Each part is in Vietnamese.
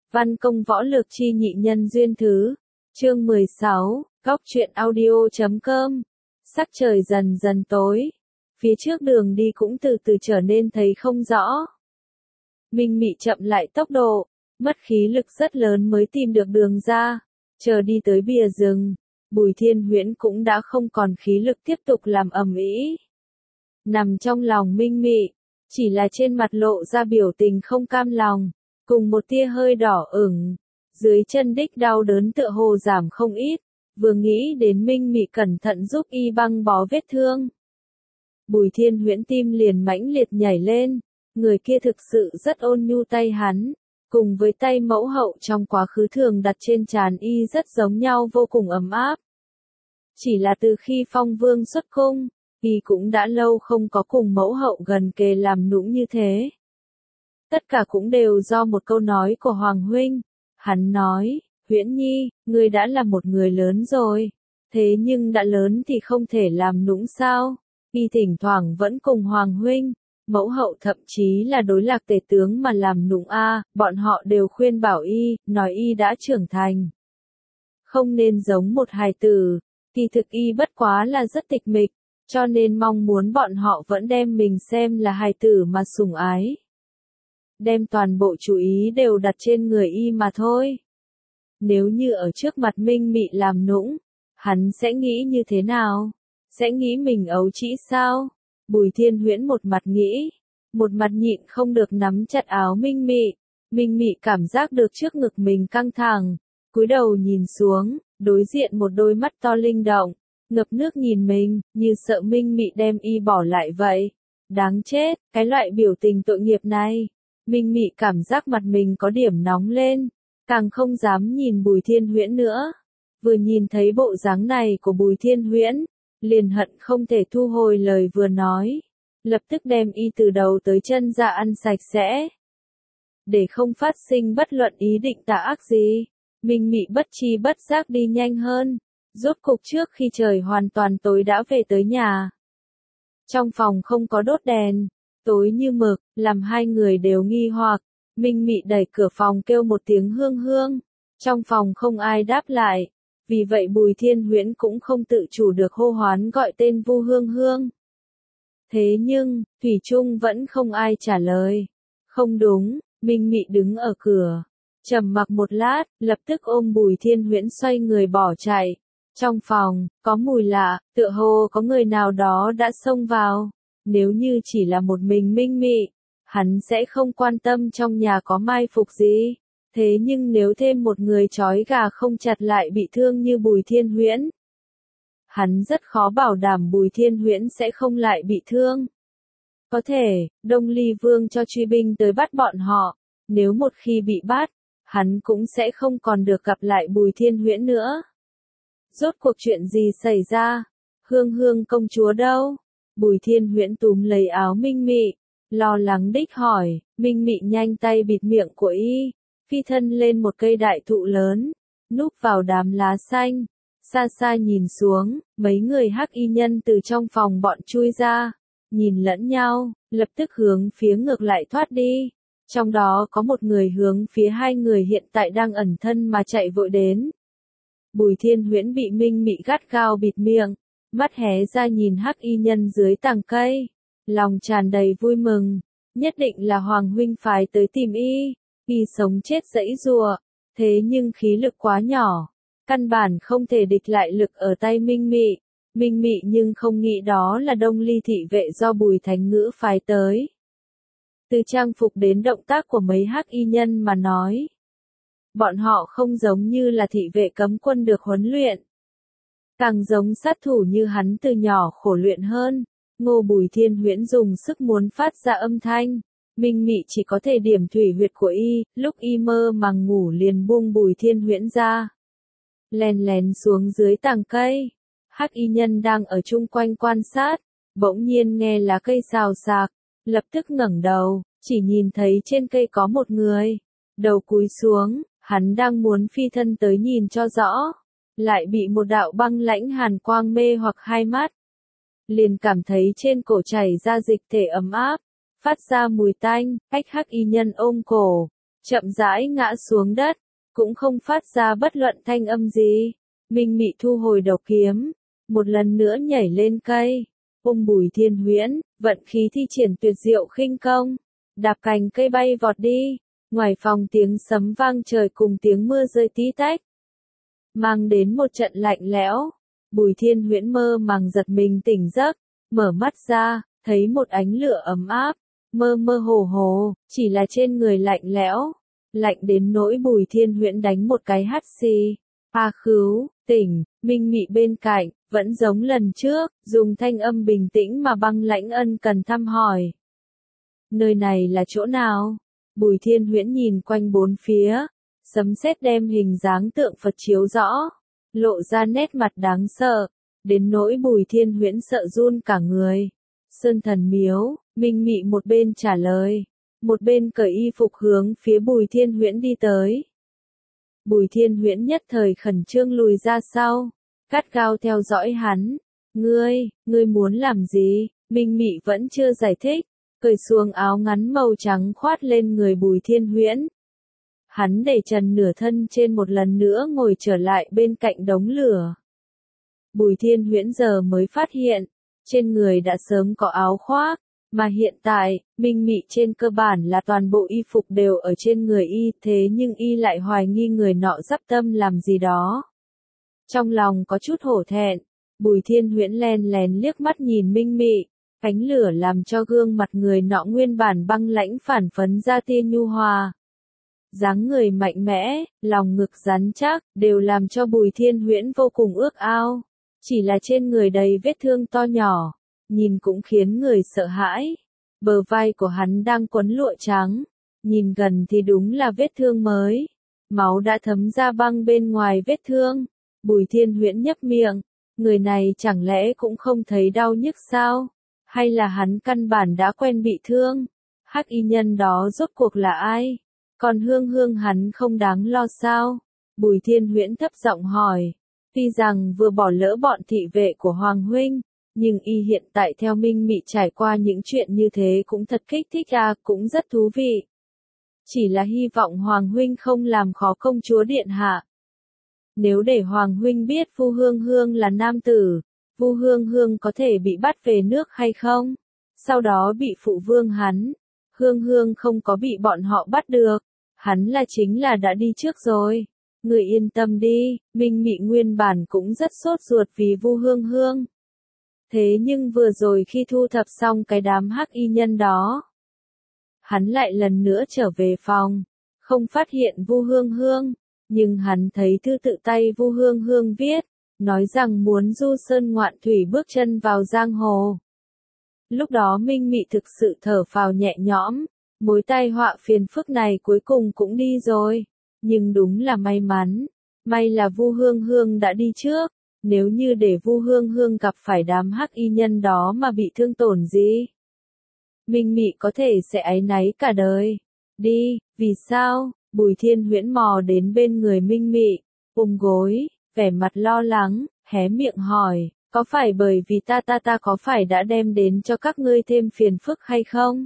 Văn công võ lược chi nhị nhân duyên thứ. Chương 16, Góc truyện audio.com. Sắc trời dần dần tối. Phía trước đường đi cũng từ từ trở nên thấy không rõ. Minh Mị chậm lại tốc độ, mất khí lực rất lớn mới tìm được đường ra. Chờ đi tới bìa rừng, Bùi Thiên Huyễn cũng đã không còn khí lực tiếp tục làm ầm ĩ. Nằm trong lòng Minh Mị, chỉ là trên mặt lộ ra biểu tình không cam lòng, cùng một tia hơi đỏ ửng. Dưới chân đích đau đớn tựa hồ giảm không ít, vừa nghĩ đến Minh Mị cẩn thận giúp y băng bó vết thương. Bùi Thiên Huyễn tim liền mãnh liệt nhảy lên, người kia thực sự rất ôn nhu, tay hắn, cùng với tay mẫu hậu trong quá khứ thường đặt trên trán y rất giống nhau, vô cùng ấm áp. Chỉ là từ khi Phong Vương xuất cung, y cũng đã lâu không có cùng mẫu hậu gần kề làm nũng như thế. Tất cả cũng đều do một câu nói của Hoàng huynh. Hắn nói, Huyễn Nhi, ngươi đã là một người lớn rồi, thế nhưng đã lớn thì không thể làm nũng sao? Y thỉnh thoảng vẫn cùng Hoàng huynh, mẫu hậu thậm chí là đối Lạc tể tướng mà làm nũng bọn họ đều khuyên bảo y, nói y đã trưởng thành. Không nên giống một hài tử, kỳ thực y bất quá là rất tịch mịch, cho nên mong muốn bọn họ vẫn đem mình xem là hài tử mà sủng ái. Đem toàn bộ chú ý đều đặt trên người y mà thôi. Nếu như ở trước mặt Minh Mị làm nũng, hắn sẽ nghĩ như thế nào? Sẽ nghĩ mình ấu trĩ sao? Bùi Thiên Huyễn một mặt nghĩ, một mặt nhịn không được nắm chặt áo Minh Mị. Minh Mị cảm giác được trước ngực mình căng thẳng, cúi đầu nhìn xuống, đối diện một đôi mắt to linh động, ngập nước nhìn mình, như sợ Minh Mị đem y bỏ lại vậy. Đáng chết, cái loại biểu tình tội nghiệp này. Minh Mị cảm giác mặt mình có điểm nóng lên, càng không dám nhìn Bùi Thiên Huyễn nữa. Vừa nhìn thấy bộ dáng này của Bùi Thiên Huyễn, liền hận không thể thu hồi lời vừa nói, lập tức đem y từ đầu tới chân ra ăn sạch sẽ. Để không phát sinh bất luận ý định tà ác gì, Minh Mị bất tri bất giác đi nhanh hơn, rốt cục trước khi trời hoàn toàn tối đã về tới nhà. Trong phòng không có đốt đèn, tối như mực, làm hai người đều nghi hoặc. Minh Mị đẩy cửa phòng kêu một tiếng hương hương, trong phòng không ai đáp lại, vì vậy Bùi Thiên Huyễn cũng không tự chủ được hô hoán gọi tên Vu Hương Hương. Thế nhưng, thủy chung vẫn không ai trả lời. Không đúng, Minh Mị đứng ở cửa, trầm mặc một lát, lập tức ôm Bùi Thiên Huyễn xoay người bỏ chạy. Trong phòng, có mùi lạ, tựa hồ có người nào đó đã xông vào. Nếu như chỉ là một mình Minh Mị, hắn sẽ không quan tâm trong nhà có mai phục gì. Thế nhưng nếu thêm một người trói gà không chặt lại bị thương như Bùi Thiên Huyễn, hắn rất khó bảo đảm Bùi Thiên Huyễn sẽ không lại bị thương. Có thể, Đông Ly Vương cho truy binh tới bắt bọn họ, nếu một khi bị bắt, hắn cũng sẽ không còn được gặp lại Bùi Thiên Huyễn nữa. Rốt cuộc chuyện gì xảy ra? Hương Hương công chúa đâu? Bùi Thiên Huyễn túm lấy áo Minh Mị, lo lắng đích hỏi. Minh Mị nhanh tay bịt miệng của y, phi thân lên một cây đại thụ lớn, núp vào đám lá xanh. Xa xa nhìn xuống, mấy người hắc y nhân từ trong phòng bọn chui ra, nhìn lẫn nhau, lập tức hướng phía ngược lại thoát đi. Trong đó có một người hướng phía hai người hiện tại đang ẩn thân mà chạy vội đến. Bùi Thiên Huyễn bị Minh Mị gắt gao bịt miệng, mắt hé ra nhìn hắc y nhân dưới tàng cây, lòng tràn đầy vui mừng, nhất định là Hoàng huynh phái tới tìm y. Y sống chết giãy giụa, thế nhưng khí lực quá nhỏ, căn bản không thể địch lại lực ở tay Minh Mị. Minh Mị nhưng không nghĩ đó là Đông Ly thị vệ do Bùi Thánh Ngữ phái tới. Từ trang phục đến động tác của mấy hắc y nhân mà nói, bọn họ không giống như là thị vệ cấm quân được huấn luyện, càng giống sát thủ như hắn từ nhỏ khổ luyện hơn. Ngô Bùi Thiên Huyễn dùng sức muốn phát ra âm thanh, Minh Mị chỉ có thể điểm thủy huyệt của y, lúc y mơ màng ngủ liền buông Bùi Thiên Huyễn ra. Lén lén xuống dưới tàng cây, hắc y nhân đang ở chung quanh quan sát, bỗng nhiên nghe lá cây xào xạc, lập tức ngẩng đầu, chỉ nhìn thấy trên cây có một người, đầu cúi xuống, hắn đang muốn phi thân tới nhìn cho rõ, lại bị một đạo băng lãnh hàn quang mê hoặc hai mắt. Liền cảm thấy trên cổ chảy ra dịch thể ấm áp, phát ra mùi tanh, hắc y nhân ôm cổ, chậm rãi ngã xuống đất, cũng không phát ra bất luận thanh âm gì. Minh Mị thu hồi độc kiếm, một lần nữa nhảy lên cây, ôm Bùi Thiên Huyễn, vận khí thi triển tuyệt diệu khinh công, đạp cành cây bay vọt đi. Ngoài phòng tiếng sấm vang trời cùng tiếng mưa rơi tí tách, mang đến một trận lạnh lẽo. Bùi Thiên Huyễn mơ màng giật mình tỉnh giấc, mở mắt ra, thấy một ánh lửa ấm áp, mơ mơ hồ hồ, chỉ là trên người lạnh lẽo, lạnh đến nỗi Bùi Thiên Huyễn đánh một cái hắt xì. A Khứu, tỉnh. Minh Mị bên cạnh, vẫn giống lần trước, dùng thanh âm bình tĩnh mà băng lãnh ân cần thăm hỏi. Nơi này là chỗ nào? Bùi Thiên Huyễn nhìn quanh bốn phía, sấm sét đem hình dáng tượng Phật chiếu rõ, lộ ra nét mặt đáng sợ, đến nỗi Bùi Thiên Huyễn sợ run cả người. Sơn Thần Miếu. Minh Mị một bên trả lời, một bên cởi y phục hướng phía Bùi Thiên Huyễn đi tới. Bùi Thiên Huyễn nhất thời khẩn trương lùi ra sau, gắt gao theo dõi hắn. Ngươi muốn làm gì? Minh Mị vẫn chưa giải thích, cởi xuống áo ngắn màu trắng khoát lên người Bùi Thiên Huyễn. Hắn để trần nửa thân trên một lần nữa ngồi trở lại bên cạnh đống lửa. Bùi Thiên Huyễn giờ mới phát hiện, trên người đã sớm có áo khoác, mà hiện tại, Minh Mị trên cơ bản là toàn bộ y phục đều ở trên người y, thế nhưng y lại hoài nghi người nọ dắp tâm làm gì đó. Trong lòng có chút hổ thẹn, Bùi Thiên Huyễn len lén liếc mắt nhìn Minh Mị, ánh lửa làm cho gương mặt người nọ nguyên bản băng lãnh phản phấn ra tia nhu hòa. Dáng người mạnh mẽ, lòng ngực rắn chắc, đều làm cho Bùi Thiên Huyễn vô cùng ước ao. Chỉ là trên người đầy vết thương to nhỏ, nhìn cũng khiến người sợ hãi. Bờ vai của hắn đang quấn lụa trắng, nhìn gần thì đúng là vết thương mới. Máu đã thấm ra băng bên ngoài vết thương. Bùi Thiên Huyễn nhấp miệng, người này chẳng lẽ cũng không thấy đau nhức sao? Hay là hắn căn bản đã quen bị thương? Hắc y nhân đó rốt cuộc là ai? Còn Hương Hương hắn không đáng lo sao? Bùi Thiên Huyễn thấp giọng hỏi. Tuy rằng vừa bỏ lỡ bọn thị vệ của Hoàng Huynh, nhưng y hiện tại theo Minh Mị trải qua những chuyện như thế cũng thật kích thích cũng rất thú vị. Chỉ là hy vọng Hoàng Huynh không làm khó công chúa điện hạ. Nếu để Hoàng Huynh biết Vu Hương Hương là nam tử, Vu Hương Hương có thể bị bắt về nước hay không? Sau đó bị phụ vương hắn. Hương Hương không có bị bọn họ bắt được. Hắn là chính là đã đi trước rồi. Người yên tâm đi, Minh Mị nguyên bản cũng rất sốt ruột vì Vu Hương Hương. Thế nhưng vừa rồi khi thu thập xong cái đám hắc y nhân đó, hắn lại lần nữa trở về phòng, không phát hiện Vu Hương Hương, nhưng hắn thấy thư tự tay Vu Hương Hương viết, nói rằng muốn du sơn ngoạn thủy bước chân vào giang hồ. Lúc đó Minh Mị thực sự thở phào nhẹ nhõm, mối tai họa phiền phức này cuối cùng cũng đi rồi. Nhưng đúng là may mắn, may là Vu Hương Hương đã đi trước, nếu như để Vu Hương Hương gặp phải đám hắc y nhân đó mà bị thương tổn gì, Minh Mị có thể sẽ áy náy cả đời. Đi, vì sao? Bùi Thiên Huyễn mò đến bên người Minh Mị, ôm gối, vẻ mặt lo lắng, hé miệng hỏi, có phải bởi vì ta có phải đã đem đến cho các ngươi thêm phiền phức hay không?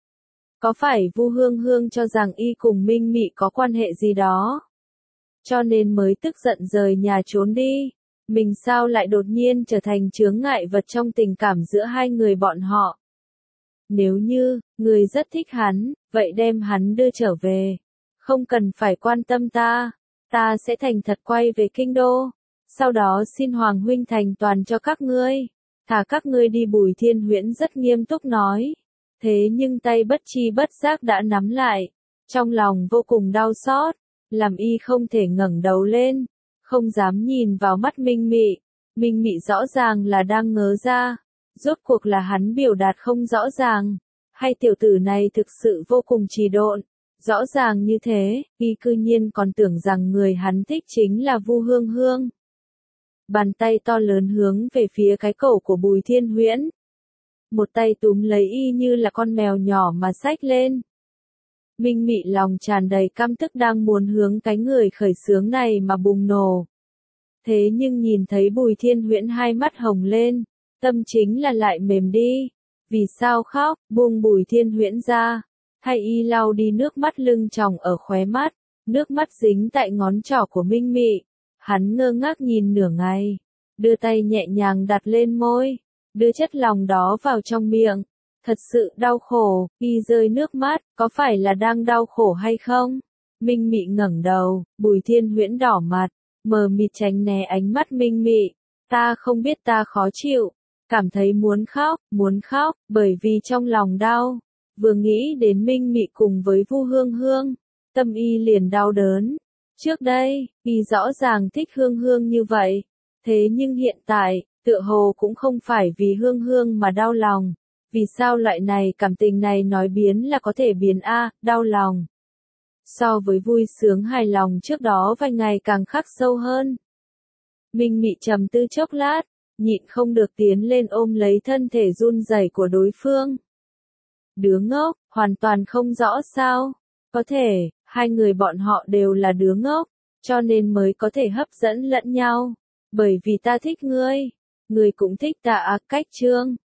Có phải Vu Hương Hương cho rằng y cùng Minh Mị có quan hệ gì đó, cho nên mới tức giận rời nhà trốn đi? Mình sao lại đột nhiên trở thành chướng ngại vật trong tình cảm giữa hai người bọn họ? Nếu như, người rất thích hắn, vậy đem hắn đưa trở về. Không cần phải quan tâm ta sẽ thành thật quay về kinh đô. Sau đó xin Hoàng Huynh thành toàn cho các ngươi. Thả các ngươi đi. Bùi Thiên Huyễn rất nghiêm túc nói. Thế nhưng tay bất chi bất giác đã nắm lại. Trong lòng vô cùng đau xót, làm y không thể ngẩng đầu lên, không dám nhìn vào mắt Minh Mị. Minh Mị rõ ràng là đang ngớ ra. Rốt cuộc là hắn biểu đạt không rõ ràng, hay tiểu tử này thực sự vô cùng trì độn. Rõ ràng như thế, y cư nhiên còn tưởng rằng người hắn thích chính là Vu Hương Hương. Bàn tay to lớn hướng về phía cái cổ của Bùi Thiên Huyễn. Một tay túm lấy y như là con mèo nhỏ mà xách lên. Minh Mị lòng tràn đầy căm tức đang muốn hướng cái người khởi xướng này mà bùng nổ. Thế nhưng nhìn thấy Bùi Thiên Huyễn hai mắt hồng lên, tâm chính là lại mềm đi. Vì sao khóc? Buông Bùi Thiên Huyễn ra. thay y lau đi nước mắt lưng tròng ở khóe mắt, nước mắt dính tại ngón trỏ của Minh Mị. Hắn ngơ ngác nhìn nửa ngày, đưa tay nhẹ nhàng đặt lên môi, đưa chất lòng đó vào trong miệng. Thật sự đau khổ, y rơi nước mắt, có phải là đang đau khổ hay không? Minh Mị ngẩng đầu, Bùi Thiên Huyễn đỏ mặt, mờ mịt tránh né ánh mắt Minh Mị. Ta không biết ta khó chịu, cảm thấy muốn khóc, bởi vì trong lòng đau. Vừa nghĩ đến Minh Mị cùng với Vu Hương Hương, tâm y liền đau đớn. Trước đây, y rõ ràng thích Hương Hương như vậy, thế nhưng hiện tại, tựa hồ cũng không phải vì Hương Hương mà đau lòng. Vì sao loại này cảm tình này nói biến là có thể biến đau lòng. So với vui sướng hài lòng trước đó vài ngày càng khắc sâu hơn. Minh Mị trầm tư chốc lát, nhịn không được tiến lên ôm lấy thân thể run rẩy của đối phương. Đứa ngốc, hoàn toàn không rõ sao. Có thể, hai người bọn họ đều là đứa ngốc, cho nên mới có thể hấp dẫn lẫn nhau. Bởi vì ta thích ngươi, ngươi cũng thích ta Cách Trương.